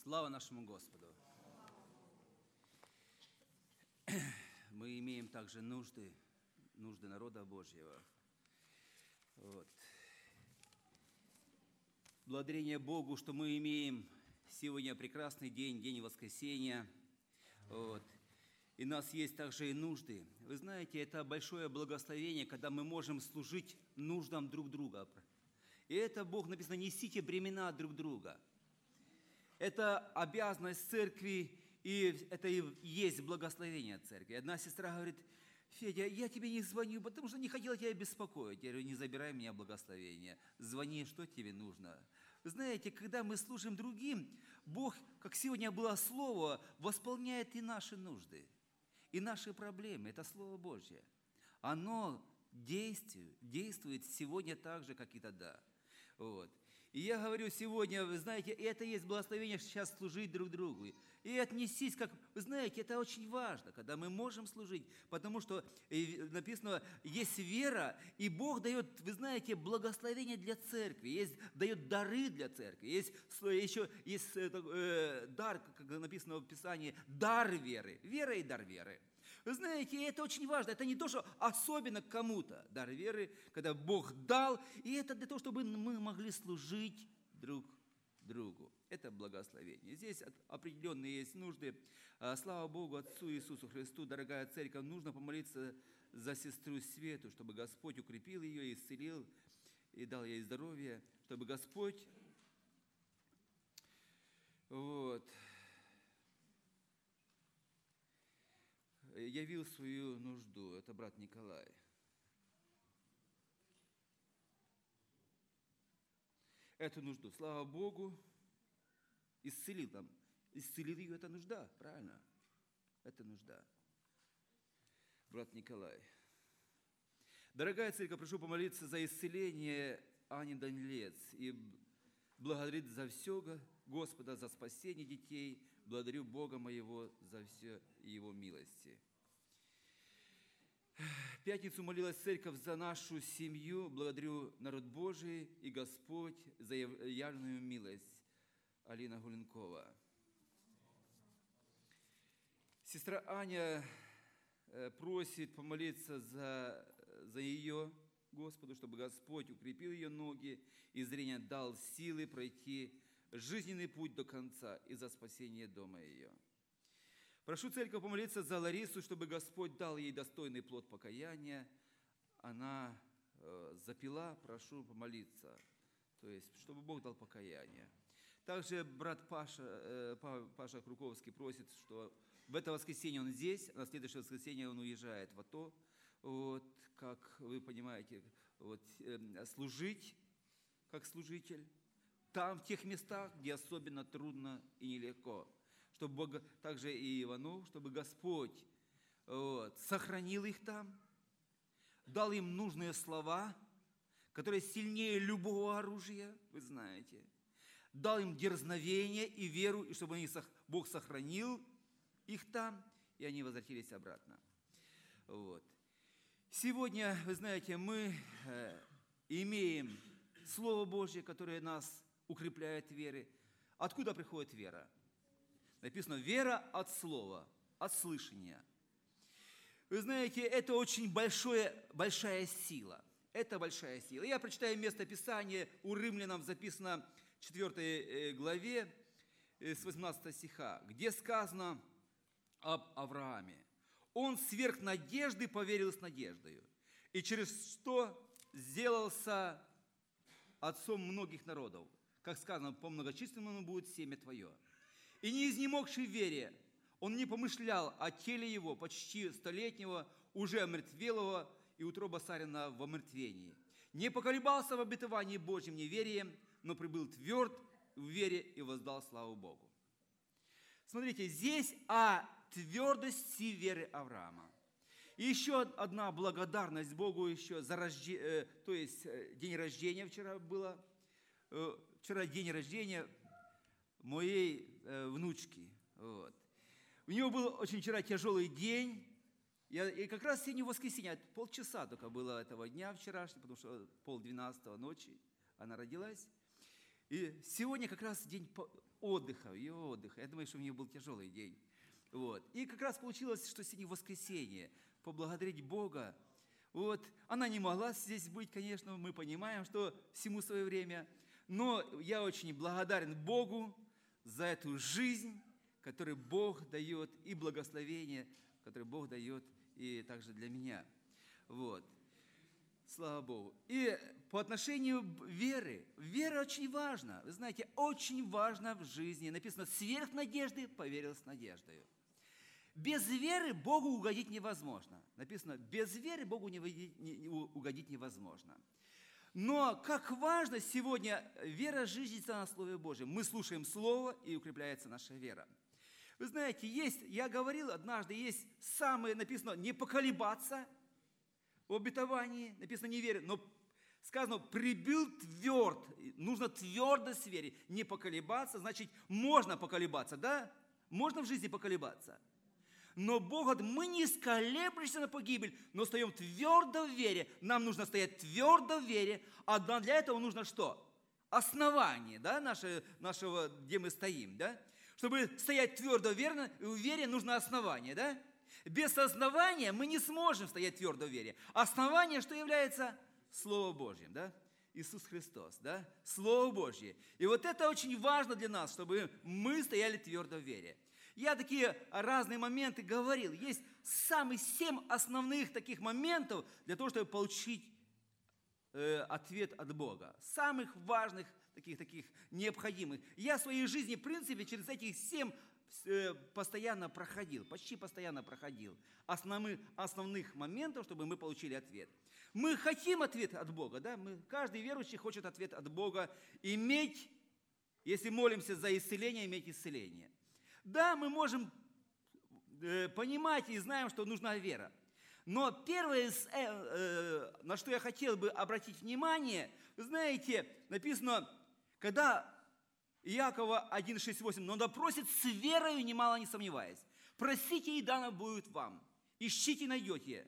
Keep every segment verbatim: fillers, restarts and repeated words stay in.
Слава нашему Господу! Мы имеем также нужды, нужды народа Божьего. Вот. Благодарение Богу, что мы имеем сегодня прекрасный день, день воскресения. Вот. И у нас есть также и нужды. Вы знаете, это большое благословение, когда мы можем служить нуждам друг друга. И это, Бог написано, несите бремена друг друга. Это обязанность церкви, и это и есть благословение церкви. Одна сестра говорит: Федя, я тебе не звоню, потому что не хотела тебя беспокоить. Я говорю: не забирай меня благословение. Звони, что тебе нужно. Вы знаете, когда мы служим другим, Бог, как сегодня было слово, восполняет и наши нужды, и наши проблемы. Это Слово Божье. Оно действует, действует сегодня так же, как и тогда. Вот. И я говорю сегодня, вы знаете, это есть благословение сейчас служить друг другу. И отнесись, как, вы знаете, это очень важно, когда мы можем служить, потому что написано, есть вера, и Бог дает, вы знаете, благословение для церкви, есть, дает дары для церкви, есть еще есть э, дар, как написано в Писании, дар веры, вера и дар веры. Вы знаете, это очень важно. Это не то, что особенно кому-то дар веры, когда Бог дал, и это для того, чтобы мы могли служить друг другу. Это благословение. Здесь определенные есть нужды. Слава Богу, Отцу Иисусу Христу, дорогая церковь, нужно помолиться за сестру Свету, чтобы Господь укрепил ее, исцелил и дал ей здоровье, чтобы Господь вот, явил свою нужду. Это брат Николай. Эту нужду, слава Богу, исцелил там. Исцелил ее, это нужда, правильно? Это нужда. Брат Николай. Дорогая церковь, прошу помолиться за исцеление Ани Данилец и благодарить за все Господа, за спасение детей. Благодарю Бога моего за все Его милости. В пятницу молилась церковь за нашу семью. Благодарю народ Божий и Господь за явленную милость. Алина Гуленкова. Сестра Аня просит помолиться за, за ее Господу, чтобы Господь укрепил ее ноги и зрение дал силы пройти жизненный путь до конца и за спасение дома ее. Прошу церковь помолиться за Ларису, чтобы Господь дал ей достойный плод покаяния. Она э, запила, прошу помолиться, то есть, чтобы Бог дал покаяние. Также брат Паша, э, Паша Круковский просит, что в это воскресенье он здесь, а на следующее воскресенье он уезжает в АТО. Вот, как вы понимаете, вот, э, служить как служитель. Там, в тех местах, где особенно трудно и нелегко. Чтобы Бог, также и Иванов, чтобы Господь вот, сохранил их там, дал им нужные слова, которые сильнее любого оружия, вы знаете. Дал им дерзновение и веру, и чтобы они, Бог сохранил их там, и они возвратились обратно. Вот. Сегодня, вы знаете, мы э, имеем Слово Божье, которое нас укрепляет веры. Откуда приходит вера? Написано, вера от слова, от слышания. Вы знаете, это очень большое, большая сила. Это большая сила. Я прочитаю место Писания, у Римлянам записано в четвёртой главе с восемнадцатого стиха, где сказано об Аврааме. Он сверх надежды поверил с надеждою, и через что сделался отцом многих народов. Как сказано, по многочисленному будет семя твое. И не изнемогший в вере, он не помышлял о теле его, почти столетнего, уже омертвелого, и утроба Сарина в омертвении. Не поколебался в обетовании Божьим неверием, но прибыл тверд в вере и воздал славу Богу. Смотрите, здесь о твердости веры Авраама. И еще одна благодарность Богу еще за рождение, то есть день рождения вчера было. Вчера день рождения моей э, внучки. Вот. У нее был очень вчера тяжелый день. Я, и как раз сегодня воскресенье, полчаса только было этого дня вчерашнего, потому что полдвенадцатого ночи она родилась. И сегодня как раз день отдыха, ее отдыха. Я думаю, что у нее был тяжелый день. Вот. И как раз получилось, что сегодня воскресенье. Поблагодарить Бога. Вот. Она не могла здесь быть, конечно, мы понимаем, что всему свое время. Но я очень благодарен Богу за эту жизнь, которую Бог дает, и благословение, которое Бог дает и также для меня. Вот. Слава Богу. И по отношению веры. Вера очень важна. Вы знаете, очень важна в жизни. Написано, сверх надежды поверил с надеждой. Без веры Богу угодить невозможно. Написано, без веры Богу угодить невозможно. Но как важно сегодня вера жизнится на Слове Божьем. Мы слушаем Слово, и укрепляется наша вера. Вы знаете, есть, я говорил однажды, есть самое, написано, не поколебаться в обетовании, написано не верить, но сказано, прибыл тверд, нужно твердость в вере, не поколебаться, значит, можно поколебаться, да? Можно в жизни поколебаться. Но Бог говорит, мы не сколеблемся на погибель, но стоим твердо в вере. Нам нужно стоять твердо в вере, а для этого нужно что? Основание, да, наше, нашего, где мы стоим, да? Чтобы стоять твердо верно, в вере нужно основание, да? Без основания мы не сможем стоять твердо в вере. Основание, что является Слово Божьим, да? Иисус Христос, да? Слово Божье. И вот это очень важно для нас, чтобы мы стояли твердо в вере. Я такие разные моменты говорил. Есть самые семь основных таких моментов для того, чтобы получить э, ответ от Бога. Самых важных, таких, таких необходимых. Я в своей жизни, в принципе, через этих семь э, постоянно проходил, почти постоянно проходил основных, основных моментов, чтобы мы получили ответ. Мы хотим ответ от Бога, да? Мы, каждый верующий хочет ответ от Бога. Иметь, если молимся за исцеление, иметь исцеление. Да, мы можем э, понимать и знаем, что нужна вера. Но первое, э, э, на что я хотел бы обратить внимание, вы знаете, написано, когда Иакова один, шесть, восемь, но допросит с верою, немало не сомневаясь. Просите, и дано будет вам. Ищите, найдете.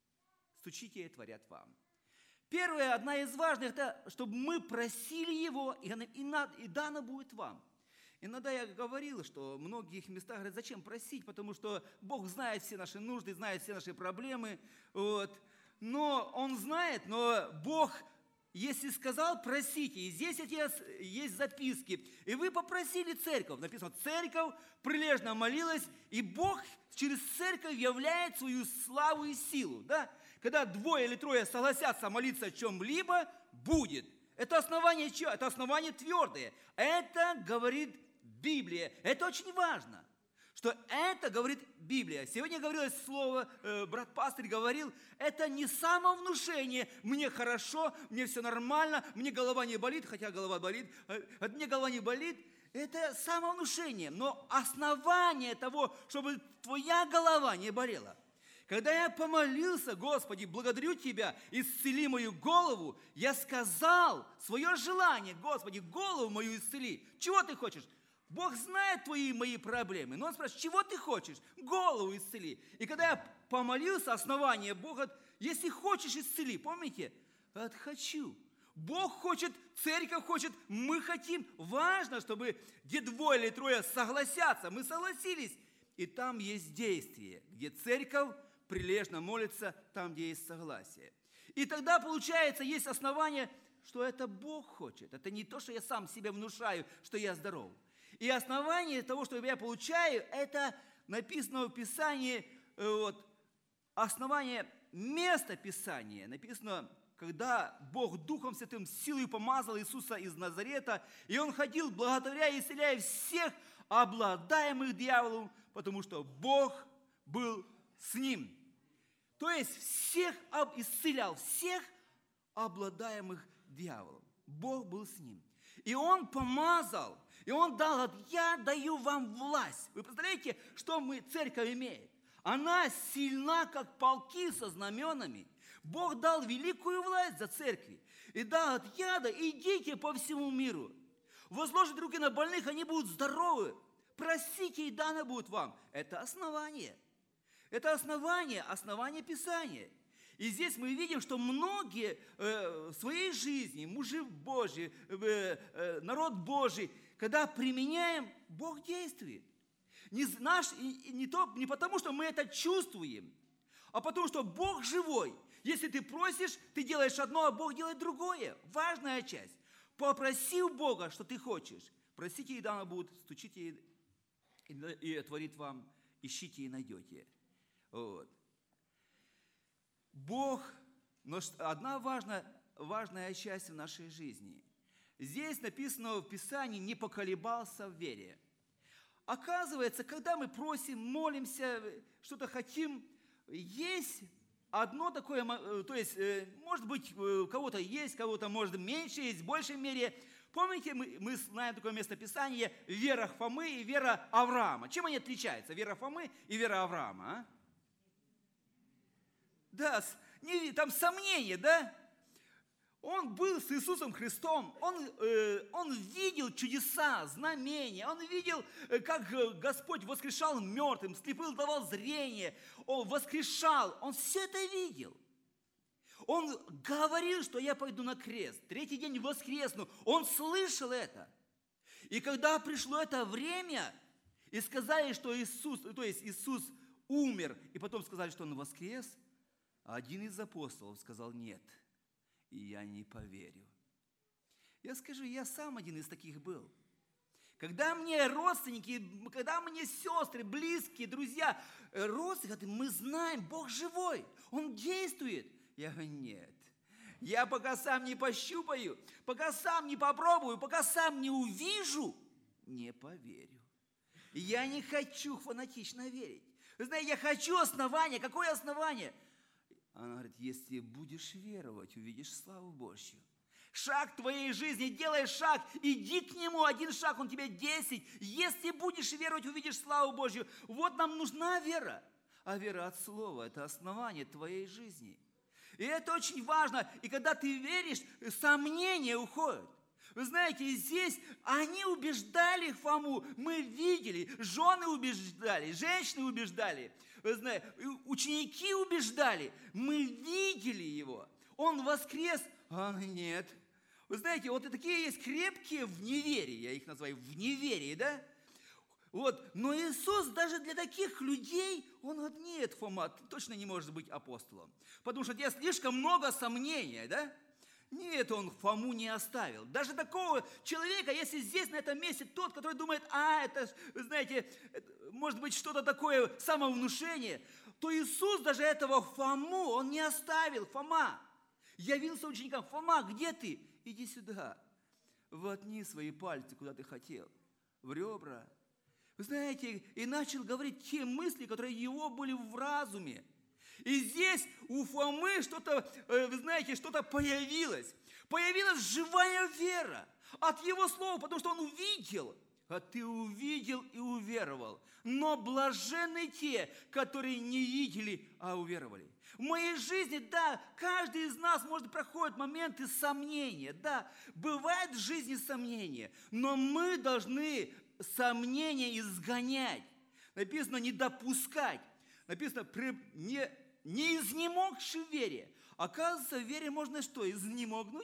Стучите, и творят вам. Первое, одна из важных, это чтобы мы просили Его, и, и, и дано будет вам. Иногда я говорил, что в многих местах говорят, зачем просить, потому что Бог знает все наши нужды, знает все наши проблемы. Вот. Но Он знает, но Бог, если сказал, просите. И здесь есть записки. И вы попросили церковь. Написано, церковь прилежно молилась, и Бог через церковь являет свою славу и силу. Да? Когда двое или трое согласятся молиться о чем-либо, будет. Это основание чего? Это основание твердое. Это говорит Библия. Это очень важно, что это говорит Библия. Сегодня говорилось слово, э, брат-пастырь говорил, это не самовнушение. Мне хорошо, мне все нормально, мне голова не болит, хотя голова болит, э, мне голова не болит. Это самовнушение. Но основание того, чтобы твоя голова не болела. Когда я помолился, Господи, благодарю Тебя, исцели мою голову, я сказал свое желание, Господи, голову мою исцели. Чего Ты хочешь? Бог знает твои и мои проблемы. Но Он спрашивает, чего ты хочешь? Голову исцели. И когда я помолился, основание Бога, если хочешь, исцели. Помните? Вот хочу. Бог хочет, церковь хочет, мы хотим. Важно, чтобы где двое или трое согласятся. Мы согласились. И там есть действие, где церковь прилежно молится, там, где есть согласие. И тогда, получается, есть основание, что это Бог хочет. Это не то, что я сам себе внушаю, что я здоров. И основание того, что я получаю, это написано в Писании, вот, основание места Писания. Написано, когда Бог Духом Святым силой помазал Иисуса из Назарета, и Он ходил, благотворя и исцеляя всех обладаемых дьяволом, потому что Бог был с Ним. То есть всех исцелял, всех обладаемых дьяволом. Бог был с Ним. И Он помазал, и Он дал, говорит, я даю вам власть. Вы представляете, что мы, церковь имеет? Она сильна, как полки со знаменами. Бог дал великую власть за церкви. И дал, говорит, я да, идите по всему миру. Возложите руки на больных, они будут здоровы. Просите, и дано будет вам. Это основание. Это основание, основание Писания. И здесь мы видим, что многие э, в своей жизни, мужи Божьи, э, э, народ Божий, когда применяем, Бог действует. Не, наш, и, и не, то, не потому, что мы это чувствуем, а потому, что Бог живой. Если ты просишь, ты делаешь одно, а Бог делает другое. Важная часть. Попроси у Бога, что ты хочешь. Просите, и дано будет, стучите, и, и, и отворит вам, ищите и найдете. Вот. Бог, но одна важная, важная часть в нашей жизни. Здесь написано в Писании, не поколебался в вере. Оказывается, когда мы просим, молимся, что-то хотим, есть одно такое, то есть, может быть, у кого-то есть, кого-то, может, меньше, есть в большей мере. Помните, мы, мы знаем такое местописание вера Фомы и вера Авраама. Чем они отличаются, вера Фомы и вера Авраама? А? Да, не, там сомнения, да? Он был с Иисусом Христом, он, э, он видел чудеса, знамения, он видел, как Господь воскрешал мертвым, слепым давал зрение, он воскрешал, он все это видел. Он говорил, что я пойду на крест, третий день воскресну, он слышал это. И когда пришло это время, и сказали, что Иисус, то есть Иисус умер, и потом сказали, что он воскрес, один из апостолов сказал нет. И я не поверю. Я скажу, я сам один из таких был. Когда мне родственники, когда мне сестры, близкие, друзья, родственники, мы знаем, Бог живой, Он действует. Я говорю, нет. Я пока сам не пощупаю, пока сам не попробую, пока сам не увижу, не поверю. Я не хочу фанатично верить. Вы знаете, я хочу основания. Какое основание? Она говорит, если будешь веровать, увидишь славу Божью. Шаг твоей жизни, делай шаг, иди к Нему, один шаг, Он тебе десять. Если будешь веровать, увидишь славу Божью. Вот нам нужна вера. А вера от слова – это основание твоей жизни. И это очень важно. И когда ты веришь, сомнения уходят. Вы знаете, здесь они убеждали Фому, мы видели, жены убеждали, женщины убеждали, вы знаете, ученики убеждали, мы видели его. Он воскрес, а нет. Вы знаете, вот и такие есть крепкие в неверии, я их называю в неверии, да? Вот, но Иисус даже для таких людей, Он говорит, нет, Фома, ты точно не можешь быть апостолом, потому что у тебя слишком много сомнений, да? Нет, Он Фому не оставил. Даже такого человека, если здесь, на этом месте, тот, который думает, а, это, вы знаете, это, может быть, что-то такое, самовнушение, то Иисус даже этого Фому, Он не оставил. Фома, явился ученикам, Фома, где ты? Иди сюда, воткни свои пальцы, куда ты хотел, в ребра. Вы знаете, и начал говорить те мысли, которые его были в разуме. И здесь у Фомы что-то, вы знаете, что-то появилось. Появилась живая вера от его слова, потому что он увидел. А ты увидел и уверовал. Но блаженны те, которые не видели, а уверовали. В моей жизни, да, каждый из нас, может, проходит моменты сомнения. Да, бывает в жизни сомнения. Но мы должны сомнения изгонять. Написано, не допускать. Написано, не, не изнемогши в вере. Оказывается, в вере можно что? Изнемогнуть?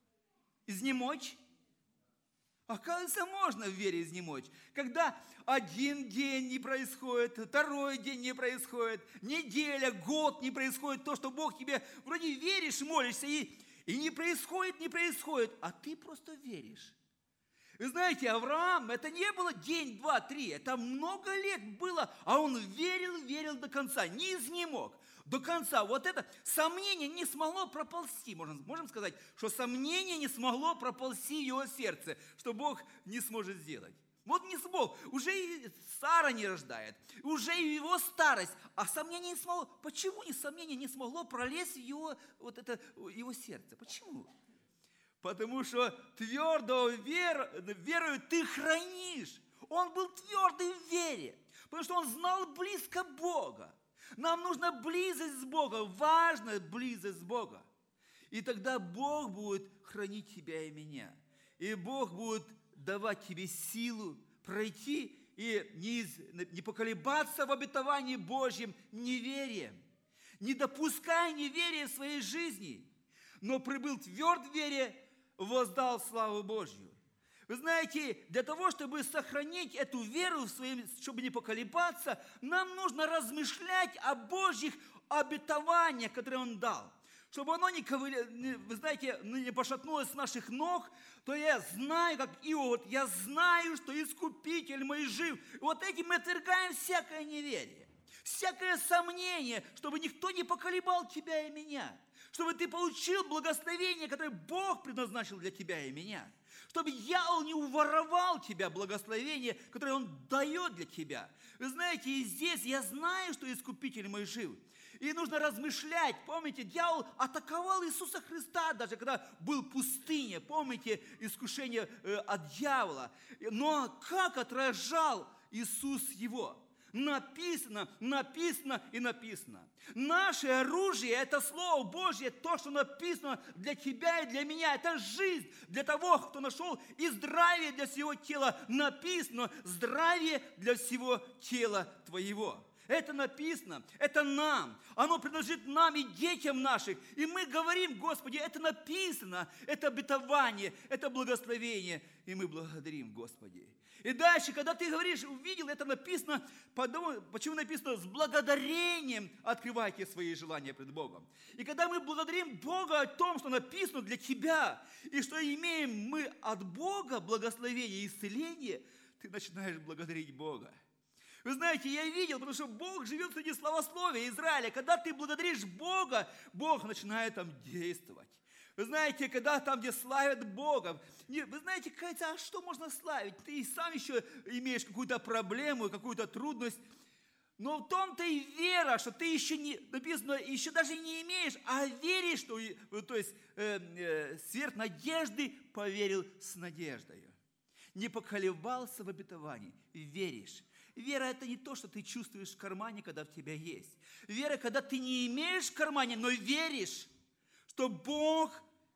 Изнемочь? Оказывается, можно в вере изнемочь. Когда один день не происходит, второй день не происходит, неделя, год не происходит то, что Бог тебе вроде веришь, молишься, и, и не происходит, не происходит, а ты просто веришь. Вы знаете, Авраам, это не было день, два, три, это много лет было, а он верил, верил до конца, не изнемог, до конца. Вот это сомнение не смогло проползти, можем, можем сказать, что сомнение не смогло проползти в его сердце, что Бог не сможет сделать. Вот не смог, уже и Сара не рождает, уже и его старость, а сомнение не смогло. Почему и сомнение не смогло пролезть в его, вот это, его сердце? Почему? Потому что твердо вер, верою ты хранишь. Он был твердый в вере, потому что он знал близко Бога. Нам нужна близость с Богом, важная близость с Богом. И тогда Бог будет хранить тебя и меня. И Бог будет давать тебе силу пройти и не, не поколебаться в обетовании Божьем неверием. не допуская неверия в своей жизни, но прибыл тверд в вере, воздал славу Божью. Вы знаете, для того, чтобы сохранить эту веру в своем, чтобы не поколебаться, нам нужно размышлять о Божьих обетованиях, которые Он дал. Чтобы оно не, вы знаете, не пошатнулось с наших ног, то я знаю, как Иов, я знаю, что Искупитель мой жив. И вот этим мы отвергаем всякое неверие, всякое сомнение, чтобы никто не поколебал тебя и меня. Чтобы ты получил благословение, которое Бог предназначил для тебя и меня. Чтобы дьявол не уворовал тебя благословение, которое Он дает для тебя. Вы знаете, и здесь я знаю, что Искупитель мой жив. И нужно размышлять. Помните, дьявол атаковал Иисуса Христа, даже когда был в пустыне. Помните, искушение э, от дьявола. Но как отражал Иисус его? Написано, написано и написано. Наше оружие – это Слово Божье, то, что написано для тебя и для меня. Это жизнь для того, кто нашел, и здравие для всего тела. Написано, здравие для всего тела твоего. Это написано, это нам, оно принадлежит нам и детям наших. И мы говорим, Господи, это написано, это обетование, это благословение. И мы благодарим, Господи. И дальше, когда ты говоришь, увидел, это написано, почему написано, с благодарением открывайте свои желания пред Богом. И когда мы благодарим Бога о том, что написано для тебя, и что имеем мы от Бога благословение и исцеление, ты начинаешь благодарить Бога. Вы знаете, я видел, потому что Бог живет среди славословия Израиля. Когда ты благодаришь Бога, Бог начинает там действовать. Вы знаете, когда там, где славят Бога, вы знаете, кажется, а что можно славить? Ты сам еще имеешь какую-то проблему, какую-то трудность. Но в том-то и вера, что ты еще не, написано, еще даже не имеешь, а веришь, что, то есть э, э, сверх надежды поверил с надеждой. Не поколебался в обетовании, веришь. Вера – это не то, что ты чувствуешь в кармане, когда в тебя есть. Вера, когда ты не имеешь в кармане, но веришь, что Бог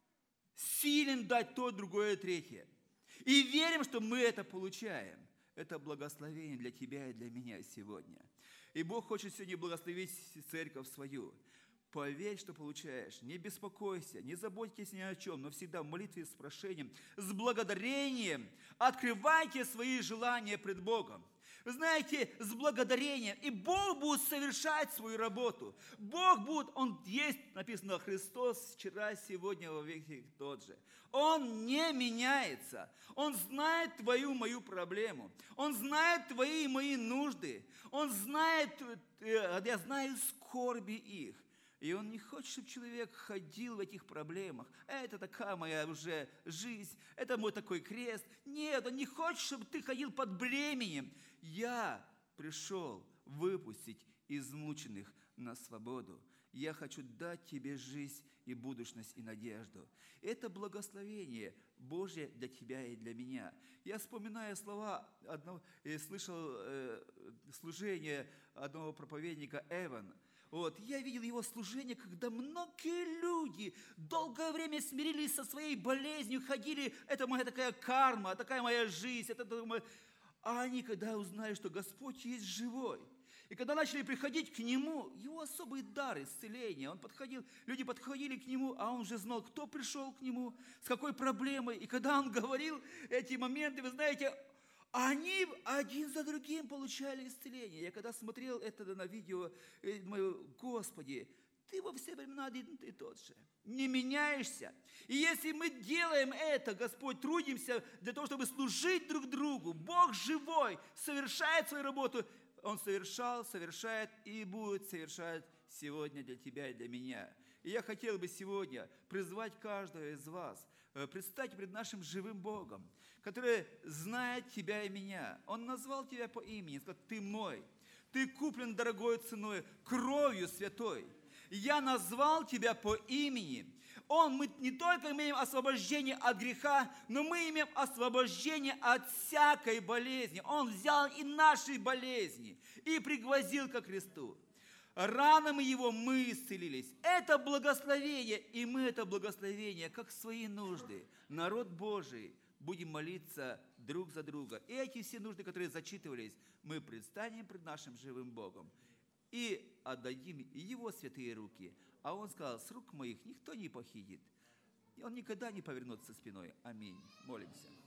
силен дать то, другое, третье. И верим, что мы это получаем. Это благословение для тебя и для меня сегодня. И Бог хочет сегодня благословить церковь свою. Поверь, что получаешь. Не беспокойся, не заботьтесь ни о чем, но всегда в молитве с прошением, с благодарением открывайте свои желания пред Богом. Вы знаете, с благодарением. И Бог будет совершать свою работу. Бог будет, Он есть, написано, Христос вчера, сегодня, во веки тот же. Он не меняется. Он знает твою, мою проблему. Он знает твои и мои нужды. Он знает, я знаю скорби их. И Он не хочет, чтобы человек ходил в этих проблемах. Это такая моя уже жизнь, это мой такой крест. Нет, Он не хочет, чтобы ты ходил под бременем. Я пришел выпустить измученных на свободу. Я хочу дать тебе жизнь и будущность и надежду. Это благословение Божье для тебя и для меня. Я вспоминаю слова одного, я слышал э, служение одного проповедника Эвана. Вот, я видел его служение, когда многие люди долгое время смирились со своей болезнью, ходили, это моя такая карма, такая моя жизнь, это моя... А они, когда узнали, что Господь есть живой, и когда начали приходить к Нему, Его особый дар исцеления, Он подходил, люди подходили к Нему, а Он уже знал, кто пришел к Нему, с какой проблемой. И когда Он говорил эти моменты, вы знаете, они один за другим получали исцеление. Я когда смотрел это на видео, думаю, Господи, Ты во все времена один и тот же. Не меняешься. И если мы делаем это, Господь, трудимся для того, чтобы служить друг другу, Бог живой, совершает свою работу, Он совершал, совершает и будет совершать сегодня для тебя и для меня. И я хотел бы сегодня призвать каждого из вас, предстать пред нашим живым Богом, который знает тебя и меня. Он назвал тебя по имени, сказал, ты мой, ты куплен дорогой ценой, кровью святой. Я назвал тебя по имени. Он, мы не только имеем освобождение от греха, но мы имеем освобождение от всякой болезни. Он взял и наши болезни и пригвоздил ко кресту. Ранами Его мы исцелились. Это благословение, и мы это благословение, как свои нужды. Народ Божий, будем молиться друг за друга. И эти все нужды, которые зачитывались, мы предстанем пред нашим живым Богом. и отдадим его святые руки. А он сказал, с рук моих никто не похитит. И он никогда не повернется спиной. Аминь. Молимся.